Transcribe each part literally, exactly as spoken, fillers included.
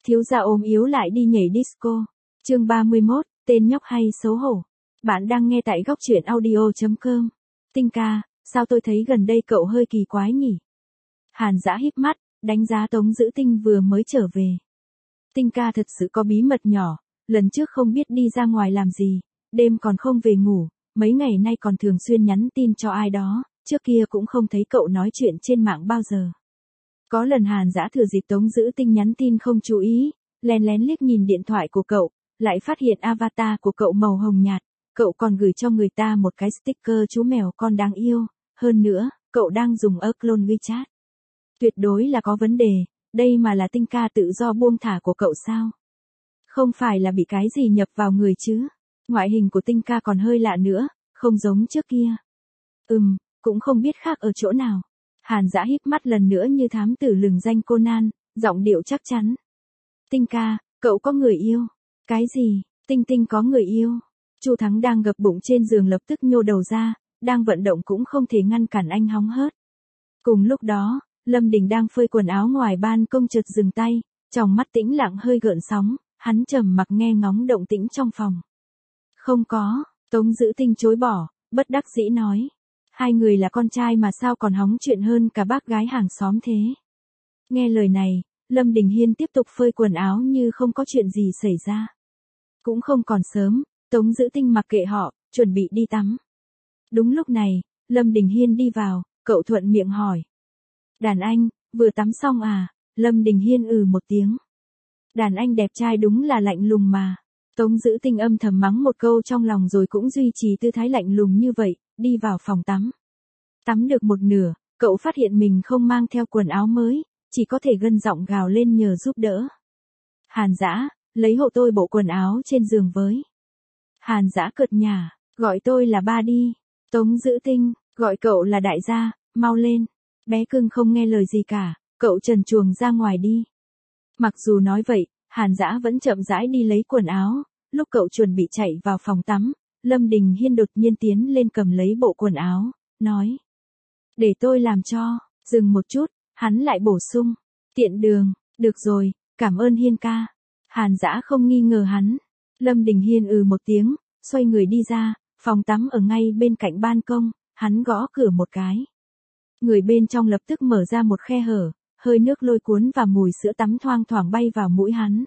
Thiếu gia ốm yếu lại đi nhảy disco. Chương ba mươi mốt, tên nhóc hay xấu hổ. Bạn đang nghe tại góc truyện audio chấm com. Tinh ca, sao tôi thấy gần đây cậu hơi kỳ quái nhỉ? Hàn Dã híp mắt, đánh giá Tống Dữ Tinh vừa mới trở về. Tinh ca thật sự có bí mật nhỏ, lần trước không biết đi ra ngoài làm gì, đêm còn không về ngủ, mấy ngày nay còn thường xuyên nhắn tin cho ai đó, trước kia cũng không thấy cậu nói chuyện trên mạng bao giờ. Có lần Hàn Dã thừa dịp Tống Dữ Tinh nhắn tin không chú ý, lén lén liếc nhìn điện thoại của cậu, lại phát hiện avatar của cậu màu hồng nhạt, cậu còn gửi cho người ta một cái sticker chú mèo con đáng yêu, hơn nữa, cậu đang dùng ở clone WeChat. Tuyệt đối là có vấn đề, đây mà là Tinh ca tự do buông thả của cậu sao? Không phải là bị cái gì nhập vào người chứ? Ngoại hình của Tinh ca còn hơi lạ nữa, không giống trước kia. Ừm, cũng không biết khác ở chỗ nào. Hàn Dã híp mắt lần nữa như thám tử lừng danh Conan, giọng điệu chắc chắn. Tinh ca, cậu có người yêu. Cái gì? Tinh Tinh có người yêu. Chu Thắng đang gập bụng trên giường lập tức nhô đầu ra, đang vận động cũng không thể ngăn cản anh hóng hớt. Cùng lúc đó, Lâm Đình đang phơi quần áo ngoài ban công chợt dừng tay, trong mắt tĩnh lặng hơi gợn sóng, hắn trầm mặc nghe ngóng động tĩnh trong phòng. Không có, Tống Dữ Tinh chối bỏ, bất đắc dĩ nói. Hai người là con trai mà sao còn hóng chuyện hơn cả bác gái hàng xóm thế. Nghe lời này, Lâm Đình Hiên tiếp tục phơi quần áo như không có chuyện gì xảy ra. Cũng không còn sớm, Tống Dữ Tinh mặc kệ họ, chuẩn bị đi tắm. Đúng lúc này, Lâm Đình Hiên đi vào, cậu thuận miệng hỏi. Đàn anh, vừa tắm xong à? Lâm Đình Hiên ừ một tiếng. Đàn anh đẹp trai đúng là lạnh lùng mà. Tống Dữ Tinh âm thầm mắng một câu trong lòng rồi cũng duy trì tư thái lạnh lùng như vậy, đi vào phòng tắm. Tắm được một nửa, cậu phát hiện mình không mang theo quần áo mới, chỉ có thể gân giọng gào lên nhờ giúp đỡ. Hàn Dã, lấy hộ tôi bộ quần áo trên giường với. Hàn Dã cợt nhả, gọi tôi là ba đi. Tống Dữ Tinh, gọi cậu là đại gia, mau lên. Bé cưng không nghe lời gì cả, cậu trần truồng ra ngoài đi. Mặc dù nói vậy, Hàn Dã vẫn chậm rãi đi lấy quần áo, lúc cậu chuẩn bị chạy vào phòng tắm, Lâm Đình Hiên đột nhiên tiến lên cầm lấy bộ quần áo, nói. Để tôi làm cho, dừng một chút, hắn lại bổ sung. Tiện đường, được rồi, cảm ơn Hiên ca. Hàn Dã không nghi ngờ hắn. Lâm Đình Hiên ừ một tiếng, xoay người đi ra, phòng tắm ở ngay bên cạnh ban công, hắn gõ cửa một cái. Người bên trong lập tức mở ra một khe hở, hơi nước lôi cuốn và mùi sữa tắm thoang thoảng bay vào mũi hắn.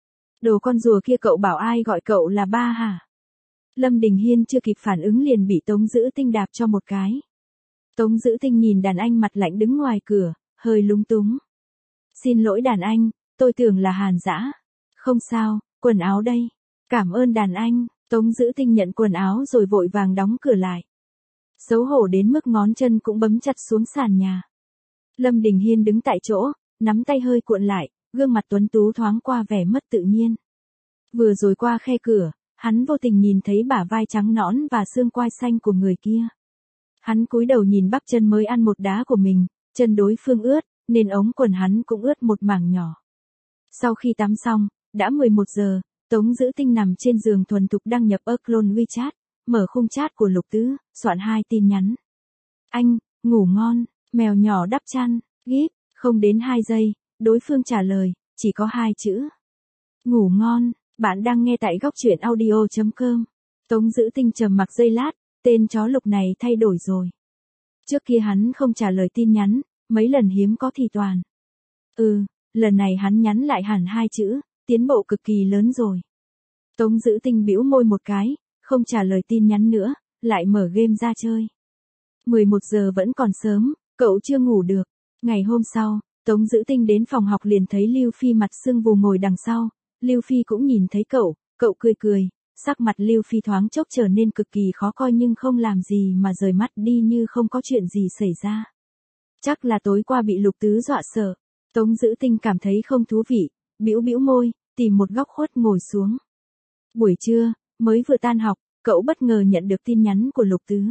Đồ con rùa kia cậu bảo ai gọi cậu là ba hả? Lâm Đình Hiên chưa kịp phản ứng liền bị Tống Dữ Tinh đạp cho một cái. Tống Dữ Tinh nhìn đàn anh mặt lạnh đứng ngoài cửa, hơi lúng túng. Xin lỗi đàn anh, tôi tưởng là Hàn Dã. Không sao, quần áo đây. Cảm ơn đàn anh. Tống Dữ Tinh nhận quần áo rồi vội vàng đóng cửa lại. Xấu hổ đến mức ngón chân cũng bấm chặt xuống sàn nhà. Lâm Đình Hiên đứng tại chỗ, nắm tay hơi cuộn lại, gương mặt tuấn tú thoáng qua vẻ mất tự nhiên. Vừa rồi qua khe cửa, hắn vô tình nhìn thấy bả vai trắng nõn và xương quai xanh của người kia. Hắn cúi đầu nhìn bắp chân mới ăn một đá của mình, chân đối phương ướt, nên ống quần hắn cũng ướt một mảng nhỏ. Sau khi tắm xong, đã mười một giờ, Tống Dữ Tinh nằm trên giường thuần thục đăng nhập ở clone WeChat, mở khung chat của Lục Tứ, soạn hai tin nhắn. Anh, ngủ ngon, mèo nhỏ đắp chăn, gíp, không đến hai giây, đối phương trả lời, chỉ có hai chữ. Ngủ ngon, bạn đang nghe tại góc truyện audio chấm com. Tống Dữ Tinh trầm mặc giây lát, tên chó Lục này thay đổi rồi. Trước kia hắn không trả lời tin nhắn, mấy lần hiếm có thì toàn. Ừ, lần này hắn nhắn lại hẳn hai chữ, tiến bộ cực kỳ lớn rồi. Tống Dữ Tinh bĩu môi một cái, không trả lời tin nhắn nữa, lại mở game ra chơi. mười một giờ vẫn còn sớm, cậu chưa ngủ được. Ngày hôm sau, Tống Dữ Tinh đến phòng học liền thấy Lưu Phi mặt sưng vù ngồi đằng sau, Lưu Phi cũng nhìn thấy cậu, cậu cười cười, sắc mặt Lưu Phi thoáng chốc trở nên cực kỳ khó coi nhưng không làm gì mà rời mắt đi như không có chuyện gì xảy ra. Chắc là tối qua bị Lục Tứ dọa sợ. Tống Dữ Tinh cảm thấy không thú vị, bĩu bĩu môi, tìm một góc khuất ngồi xuống. Buổi trưa, mới vừa tan học, cậu bất ngờ nhận được tin nhắn của Lục Tứ.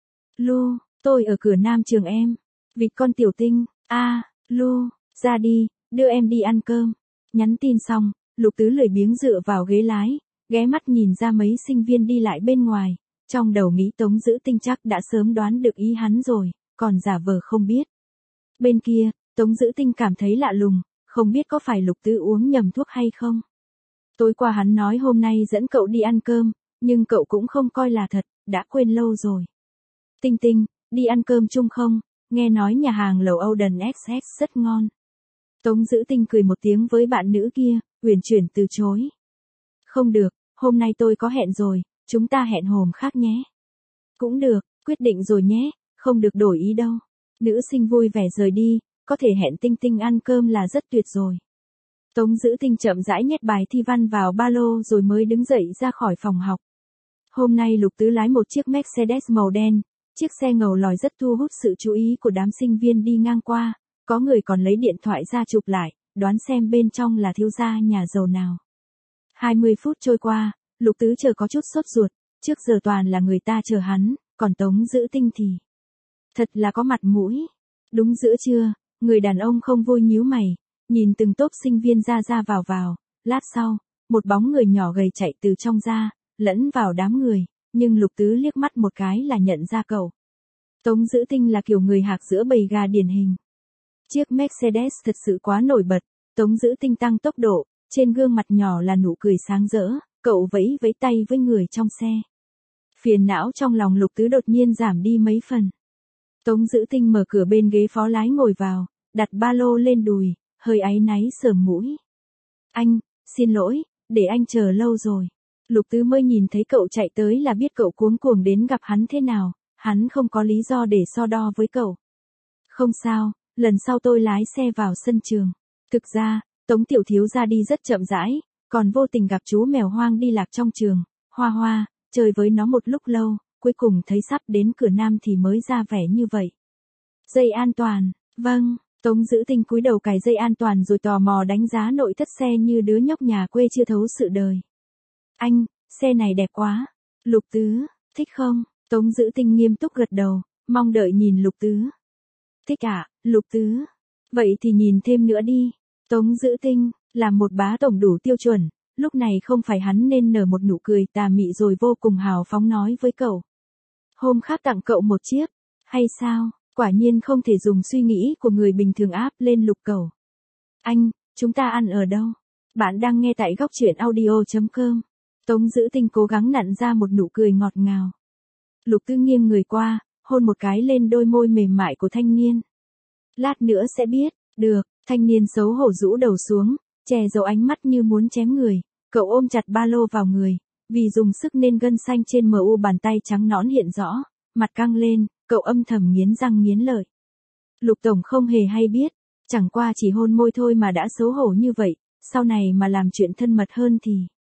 Lu, tôi ở cửa Nam trường em. Vịt con Tiểu Tinh, a, à, Lu, ra đi, đưa em đi ăn cơm. Nhắn tin xong, Lục Tứ lười biếng dựa vào ghế lái, ghé mắt nhìn ra mấy sinh viên đi lại bên ngoài, trong đầu nghĩ Tống Dữ Tinh chắc đã sớm đoán được ý hắn rồi, còn giả vờ không biết. Bên kia, Tống Dữ Tinh cảm thấy lạ lùng, Không biết có phải Lục Tứ uống nhầm thuốc hay không? Tối qua hắn nói hôm nay dẫn cậu đi ăn cơm, nhưng cậu cũng không coi là thật, đã quên lâu rồi. Tinh Tinh, đi ăn cơm chung không? Nghe nói nhà hàng lẩu Oden ích ích rất ngon. Tống Dữ Tinh cười một tiếng với bạn nữ kia, uyển chuyển từ chối. Không được, hôm nay tôi có hẹn rồi, chúng ta hẹn hôm khác nhé. Cũng được, quyết định rồi nhé, không được đổi ý đâu. Nữ sinh vui vẻ rời đi, có thể hẹn Tinh Tinh ăn cơm là rất tuyệt rồi. Tống Dữ Tinh chậm rãi nhét bài thi văn vào ba lô rồi mới đứng dậy ra khỏi phòng học. Hôm nay Lục Tứ lái một chiếc Mercedes màu đen, chiếc xe ngầu lòi rất thu hút sự chú ý của đám sinh viên đi ngang qua, có người còn lấy điện thoại ra chụp lại, đoán xem bên trong là thiếu gia nhà giàu nào. hai mươi phút trôi qua, Lục Tứ chờ có chút sốt ruột, trước giờ toàn là người ta chờ hắn, còn Tống Dữ Tinh thì thật là có mặt mũi. Đúng giữa trưa, người đàn ông không vui nhíu mày, nhìn từng tốp sinh viên ra ra vào vào, lát sau, một bóng người nhỏ gầy chạy từ trong ra, lẫn vào đám người, nhưng Lục Tứ liếc mắt một cái là nhận ra cậu. Tống Dữ Tinh là kiểu người hạc giữa bầy gà điển hình. Chiếc Mercedes thật sự quá nổi bật, Tống Dữ Tinh tăng tốc độ, trên gương mặt nhỏ là nụ cười sáng rỡ, cậu vẫy vẫy tay với người trong xe. Phiền não trong lòng Lục Tứ đột nhiên giảm đi mấy phần. Tống Dữ Tinh mở cửa bên ghế phó lái ngồi vào, đặt ba lô lên đùi, hơi áy náy sờm mũi. Anh, xin lỗi, để anh chờ lâu rồi. Lục Tứ mới nhìn thấy cậu chạy tới là biết cậu cuống cuồng đến gặp hắn thế nào, hắn không có lý do để so đo với cậu. Không sao, lần sau tôi lái xe vào sân trường. Thực ra, Tống tiểu thiếu gia đi rất chậm rãi, còn vô tình gặp chú mèo hoang đi lạc trong trường, Hoa Hoa, chơi với nó một lúc lâu, cuối cùng thấy sắp đến cửa nam thì mới ra vẻ như vậy. Dây an toàn, vâng. Tống Dữ Tinh cúi đầu cài dây an toàn rồi tò mò đánh giá nội thất xe như đứa nhóc nhà quê chưa thấu sự đời. Anh, xe này đẹp quá. Lục Tứ, thích không? Tống Dữ Tinh nghiêm túc gật đầu, mong đợi nhìn Lục Tứ. Thích ạ, à, Lục Tứ. Vậy thì nhìn thêm nữa đi. Tống Dữ Tinh, là một bá tổng đủ tiêu chuẩn, lúc này không phải hắn nên nở một nụ cười tà mị rồi vô cùng hào phóng nói với cậu. Hôm khác tặng cậu một chiếc, hay sao? Quả nhiên không thể dùng suy nghĩ của người bình thường áp lên Lục Cẩu. Anh, chúng ta ăn ở đâu? Bạn đang nghe tại góc truyện audio chấm com. Tống Dữ Tinh cố gắng nặn ra một nụ cười ngọt ngào. Lục Tứ nghiêng người qua, hôn một cái lên đôi môi mềm mại của thanh niên. Lát nữa sẽ biết, được, thanh niên xấu hổ rũ đầu xuống, che giấu ánh mắt như muốn chém người, cậu ôm chặt ba lô vào người, vì dùng sức nên gân xanh trên mờ u bàn tay trắng nõn hiện rõ, mặt căng lên, cậu âm thầm nghiến răng nghiến lợi. Lục tổng không hề hay biết, chẳng qua chỉ hôn môi thôi mà đã xấu hổ như vậy, sau này mà làm chuyện thân mật hơn thì...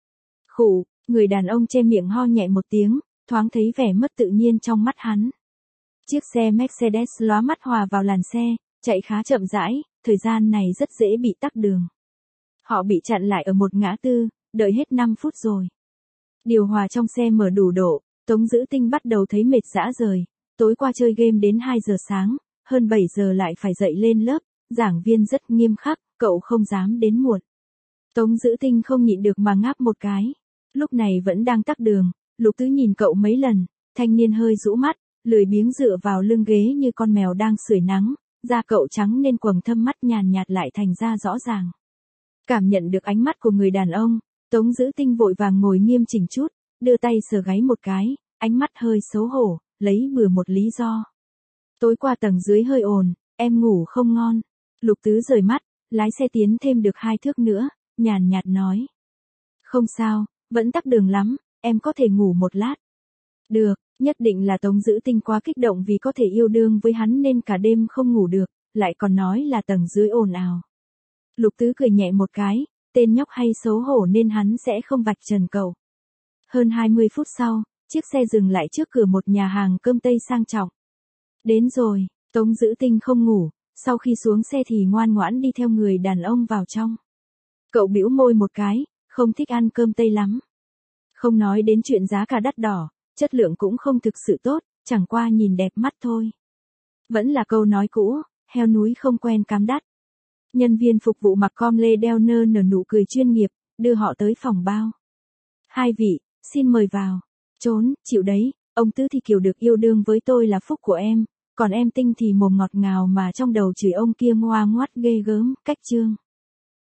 Khụ, người đàn ông che miệng ho nhẹ một tiếng, thoáng thấy vẻ mất tự nhiên trong mắt hắn. Chiếc xe Mercedes lóa mắt hòa vào làn xe, chạy khá chậm rãi, thời gian này rất dễ bị tắc đường. Họ bị chặn lại ở một ngã tư, đợi hết năm phút rồi. Điều hòa trong xe mở đủ độ, Tống Dữ Tinh bắt đầu thấy mệt rã rời, tối qua chơi game đến hai giờ sáng, hơn bảy giờ lại phải dậy lên lớp, giảng viên rất nghiêm khắc, cậu không dám đến muộn. Tống Dữ Tinh không nhịn được mà ngáp một cái. Lúc này vẫn đang tắc đường, Lục Tứ nhìn cậu mấy lần, thanh niên hơi rũ mắt, lười biếng dựa vào lưng ghế như con mèo đang sưởi nắng, da cậu trắng nên quầng thâm mắt nhàn nhạt lại thành ra rõ ràng. Cảm nhận được ánh mắt của người đàn ông, Tống Dữ Tinh vội vàng ngồi nghiêm chỉnh chút, đưa tay sờ gáy một cái, ánh mắt hơi xấu hổ, lấy bừa một lý do. Tối qua tầng dưới hơi ồn, em ngủ không ngon. Lục Tứ rời mắt, lái xe tiến thêm được hai thước nữa, nhàn nhạt nói. Không sao, vẫn tắc đường lắm, em có thể ngủ một lát. Được, nhất định là Tống Dữ Tinh quá kích động vì có thể yêu đương với hắn nên cả đêm không ngủ được, lại còn nói là tầng dưới ồn ào. Lục Tứ cười nhẹ một cái, tên nhóc hay xấu hổ nên hắn sẽ không vạch trần cậu. Hơn hai mươi phút sau, chiếc xe dừng lại trước cửa một nhà hàng cơm Tây sang trọng. Đến rồi, Tống Dữ Tinh không ngủ, sau khi xuống xe thì ngoan ngoãn đi theo người đàn ông vào trong. Cậu bĩu môi một cái, không thích ăn cơm Tây lắm. Không nói đến chuyện giá cả đắt đỏ, chất lượng cũng không thực sự tốt, chẳng qua nhìn đẹp mắt thôi. Vẫn là câu nói cũ, heo núi không quen cám đắt. Nhân viên phục vụ mặc com lê đeo nơ nở nụ cười chuyên nghiệp, đưa họ tới phòng bao. Hai vị, xin mời vào. Trốn, chịu đấy, ông Tứ thì kiểu được yêu đương với tôi là phúc của em, còn em Tinh thì mồm ngọt ngào mà trong đầu chửi ông kia ngoa ngoắt ghê gớm, cách chương.